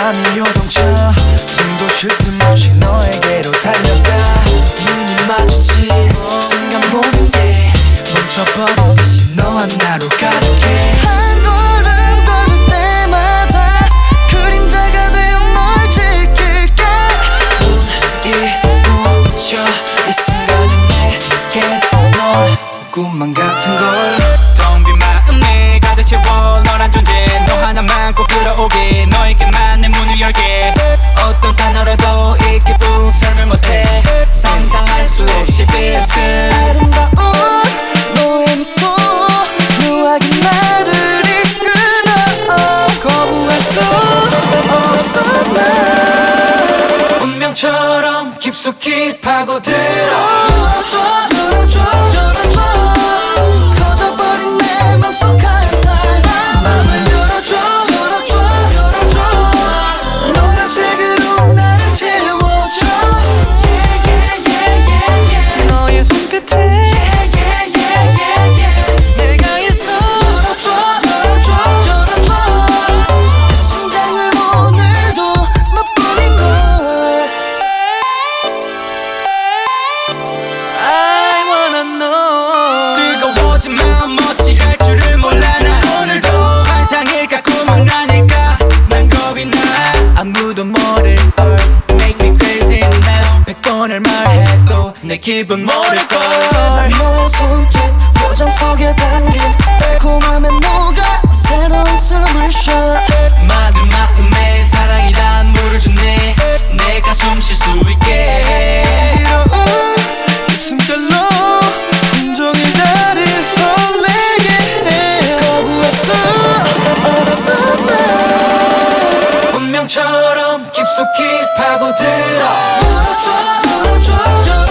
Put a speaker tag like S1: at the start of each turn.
S1: 맘이 요동쳐 숨도 쉴 틈 없이 너에게로 달려가 눈이 마주친 순간 모든 게 멈춰버리듯이 너와 나로 가득해 한 걸음 걸을 때마다 그림자가 되어 널 지킬게 눈이 부셔 이 순간이 내게 너 꿈만 같은 걸
S2: 텅 빈 마음에 가득 채워 너란 존재 너 하나만 꼭 끌어오게 너에게만 내 문을 열게
S1: 어떤 단어라도 이기도 설명 못해 상상할 수 없이 feels good 아름다운 너의 미소 묘하게 나를 이끌어 거부할 수 없어 난 운명처럼 깊숙이 파고들어 열어줘 커져버린 내 맘속 한 사람 맘을 열어줘 노란색으로 나를 채워줘 너의 손끝에 내가 있어 열어줘 그 심장은 오늘도 너뿐인걸 I wanna know
S2: 뜨거워진 마음 어찌할 줄을 몰라 난 오늘도 환상일까 꿈은 아닐까 난 겁이 나
S1: 아무도 모를걸 Make me crazy now 100번을 말해도 내 기분 모를걸 난 너의 손짓 표정 속에 담긴 달콤함에 녹아 새로운 숨을 쉬어 마른 마음에 사랑이란 물을 주네 내가 숨 쉴 수 있게 지러운 이 숨결로 온종일 나를 설레게 해 거부할 수 없어 난 운명처럼 깊숙이 파고들어 열어줘